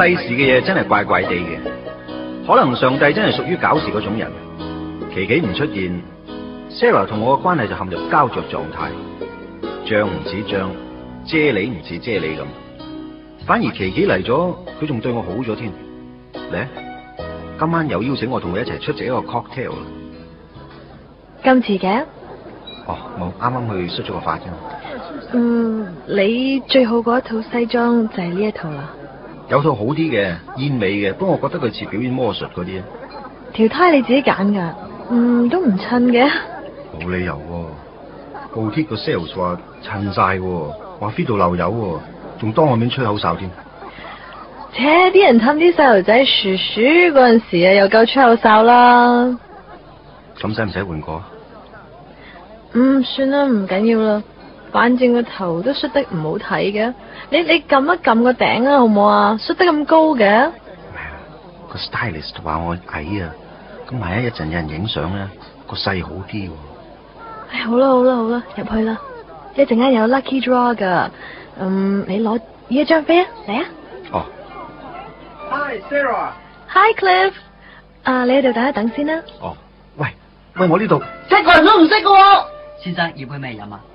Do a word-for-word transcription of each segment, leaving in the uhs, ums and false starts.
世事嘅嘢真係怪怪地嘅，可能上帝真係屬於搞事嗰種人。琪琪唔出現 ，Sarah 同我嘅關係就陷入膠着狀態，醬唔似醬，啫喱唔似啫喱咁。反而琪琪嚟咗，佢仲對我好咗添。嚟，今晚又邀請我同佢一齊出席一個 cocktail 啦。 咁遲嘅？ 哦，冇，啱啱去梳咗個髮啫。 嗯，你最好嗰一套西裝就係呢一套啦。 有套好啲嘅燕尾嘅，不過我覺得佢似表演魔術嗰啲。 條呔你自己揀噶，嗯，都唔襯嘅。 冇理由喎，布貼個 sales 話襯晒喎，話 fit 到漏油喎，仲當我面吹口哨添。 切，啲人氹啲細路仔薯薯嗰陣時啊，又夠吹口哨啦。 咁使唔使換過？ 嗯，算啦，唔緊要啦，反正個頭都梳得唔好睇嘅。你你撳一撳個頂啊，好唔好啊？梳得咁高嘅。 個 stylist 話我矮啊，咁萬一一陣有人影相咧，個勢好啲喎。 唉，好啦好啦好啦，入去啦，一陣間有 lucky draw 噶，嗯，你攞呢一張飛啊，嚟啊！ 哦。 Hi Sarah。 Hi Cliff。啊，你喺度等一等先啦。 哦，喂喂，我呢度一個人都唔識嘅喎。 先生要杯咩飲啊？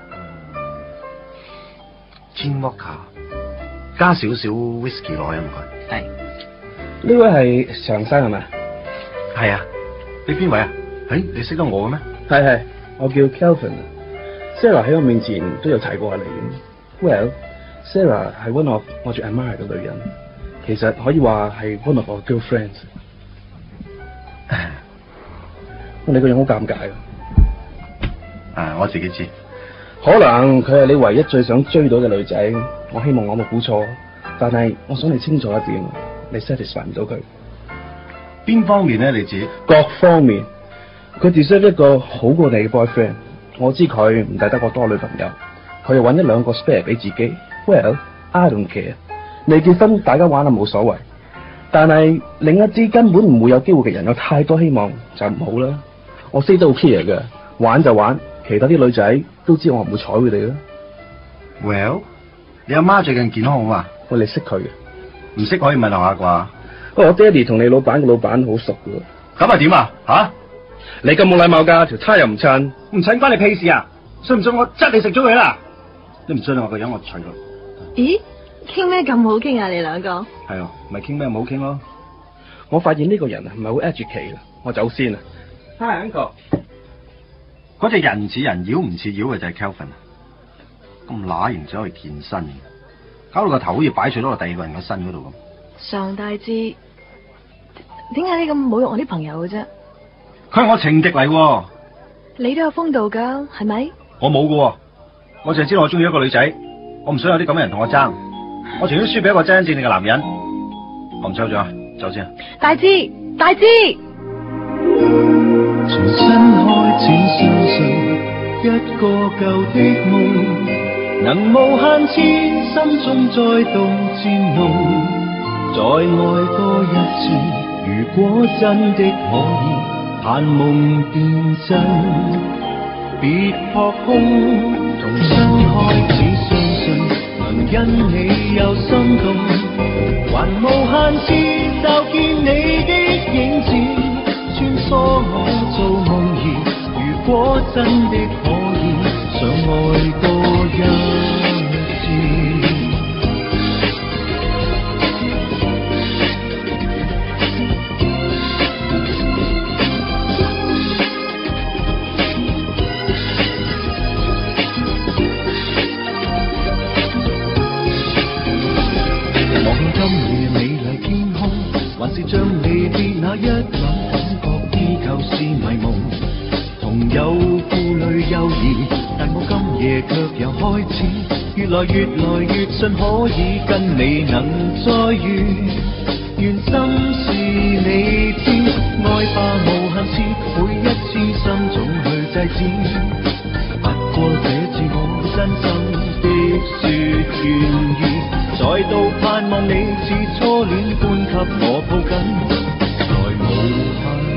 Gin Vodka，加少少 whisky 落去唔該。 係。 呢位係常生係咪？ 係啊，你邊位啊？誒，你識得我嘅咩？ 係係，我叫 Kelvin。Sarah 喺我面前都有提過下你。Well，Sarah 係 one of 我最 admire 嘅女人，其實可以話係 one of our girlfriends。你個樣好尷尬啊！ 啊，我自己知。 可能佢係你唯一最想追到嘅女仔，我希望我冇估錯，但係我想你清楚一點，你 satisfy 唔到佢。 邊方面咧？你指？ 各方面，佢 deserve 一個好過你嘅 boyfriend。我知佢唔抵得我多女朋友，佢又揾一兩個 spare 俾自己。Well, I don't care。未結婚大家玩下冇所謂，但係另一啲根本唔會有機會嘅人有太多希望就唔好啦。我 say 得好 clear 嘅，玩就玩，其他啲女仔都知我唔會睬佢哋啦。 Well， 你阿媽最近健康好嘛？ 喂，你識佢嘅？ 唔識可以問下啩？ 不過我爹哋同你老闆嘅老闆好熟嘅。 咁啊點啊？吓？ 你咁冇禮貌噶，條呔又唔襯， 唔襯關你屁事啊？信唔信我執你食咗佢啦？你唔信我個樣我除佢。 咦？傾咩咁好傾啊？你兩個？ 係啊，咪傾咩唔好傾咯。 我發現呢個人啊唔係好 educate 啦，我走先啊。 Hi Uncle。嗰隻人似人妖唔似妖嘅就係 Kelvin， 咁乸型走去健身，搞到個頭好似擺咗落第二個人嘅身嗰度咁。 上帝知，點解你咁侮辱我啲朋友嘅啫？ 佢係我情敵嚟喎。 你都有風度噶，係咪？ 我冇噶，我淨係知道我中意一個女仔，我唔想有啲咁嘅人同我爭，我情願輸俾一個真真正正嘅男人。我唔抽咗啊，走先。 大志，大志。 重新開始相信一個舊的夢，能無限次心中再度戰濃，再愛多一次。如果真的可以，盼夢變真，別撲空。重新開始相信，能因你有心動，還無限次就見你的影子。穿梭我做夢兒，如果真的可以，想愛多一次。望今夜美麗天空，還是將離別那一晚就是迷夢，同有顧慮猶豫，但我今夜卻又開始越來越來越信可以跟你能再遇，願心是你知，愛吧無限次，每一次心總去制止，不過這次我真心的說願意，再度盼望你似初戀般給我抱緊，在無限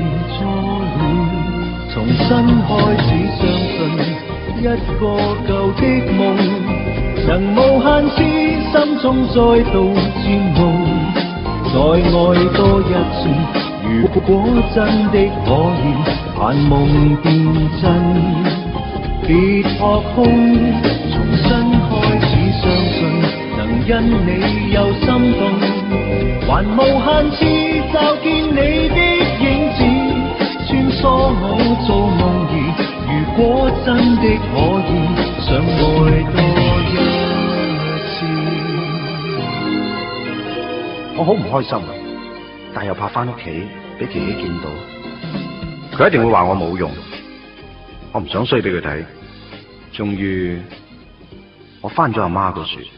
重新開始相信一個舊的夢，能無限次心中再度戰夢。 再愛多一次。如果真的可以，盼夢變真。別撲空，重新開始相信，能因你有心動，還無限次驟見你的影子，穿梭我做夢兒。如果真的可以，想愛多一次。 我好唔開心啊，但又怕翻屋企俾琪琪見到，佢一定會話我冇用。我唔想衰俾佢睇。終於，我翻咗阿媽嗰處。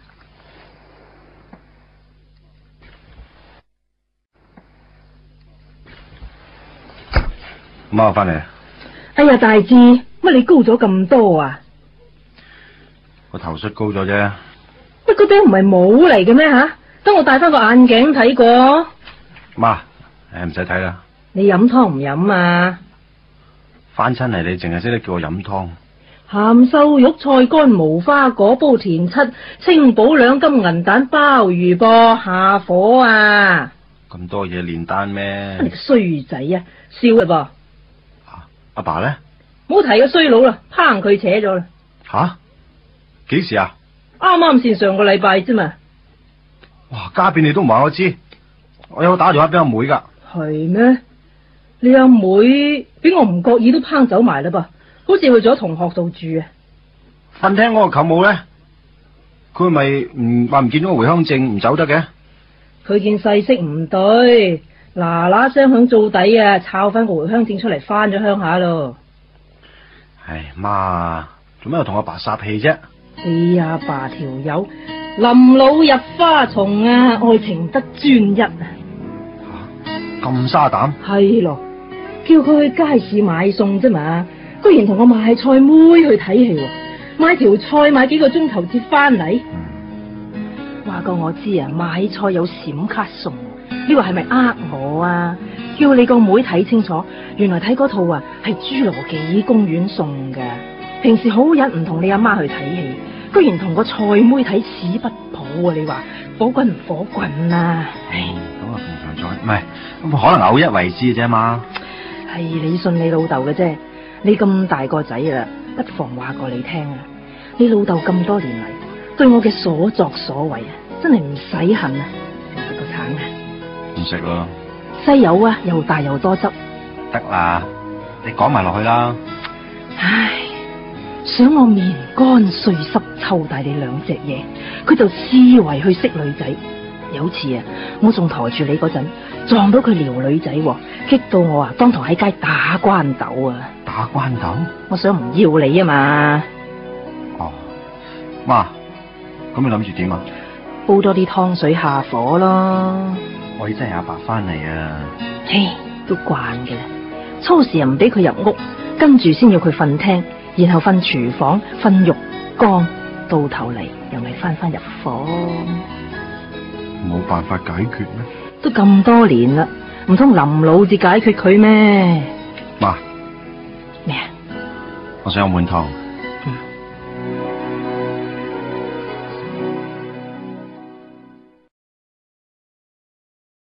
媽，我翻嚟。 哎呀，大志，乜你高咗咁多啊？ 個頭恤高咗啫。 乜嗰頂唔係帽嚟嘅咩吓？等我戴翻個眼鏡睇過。 媽，誒唔使睇啦。 你飲湯唔飲啊？ 翻親嚟你淨係識得叫我飲湯。 鹹瘦肉、菜乾、無花果、煲田七、清補兩金銀蛋、鮑魚噃，下火啊！ 咁多嘢煉丹咩？ 你個衰仔啊，笑啦噃！ 阿爸咧？ 冇提個衰佬啦，拚佢扯咗啦。 吓？幾時啊？ 啱啱先上個禮拜啫嘛。 哇！家變你都唔話我知，我有打電話俾阿妹噶。 係咩？你阿妹俾我唔覺意都拚走埋啦噃。好似去咗同學度住啊！ 瞓廳嗰個舅母咧，佢咪唔話唔見咗個回鄉證唔走得嘅？ 佢見勢色唔對，嗱嗱聲響做底啊，抄翻個回鄉證出嚟，翻咗鄉下咯。 唉，媽，做咩又同阿爸霎氣啫？ 哎呀，爸條友臨老入花叢啊，愛情得專一啊！ 咁沙膽？ 係咯，叫佢去街市買餸啫嘛。居然同個賣菜妹去睇戲，買條菜買幾個鐘頭至翻嚟。話過我知啊，買菜有閃卡送，你話係咪呃我啊？叫你個妹睇清楚，原來睇嗰套啊係侏羅紀公園送噶。平時好人唔同你阿媽去睇戲，居然同個菜妹睇史不保啊！你話火滾唔火滾啊？唉， 咁啊，平常菜唔係，咁可能偶一為之啫嘛。 係你信你老豆嘅啫。你咁大個仔啦，不妨話過你聽啊！你老豆咁多年嚟對我嘅所作所為啊，真係唔使恨啊！食個橙啊？ 唔食咯。 西柚啊，又大又多汁。 得啦，你講埋落去啦。 唉，想我面乾碎濕湊大你兩隻嘢，佢就思維去識女仔。有次啊，我仲抬住你嗰陣，撞到佢撩女仔，激到我啊，當堂喺街打關斗啊！ 打關斗？ 我想唔要你啊嘛！ 哦，媽，咁你諗住點啊？ 煲多啲湯水下火咯。 我真係阿爸翻嚟啊！ 嘿，都慣嘅啦。初時又唔俾佢入屋，跟住先要佢瞓廳，然後瞓廚房、瞓浴缸，到頭嚟又咪翻翻入房。 冇辦法解決咩？ 都咁多年啦，唔通臨老至解決佢咩？ 媽， 咩啊？ 我想有碗湯。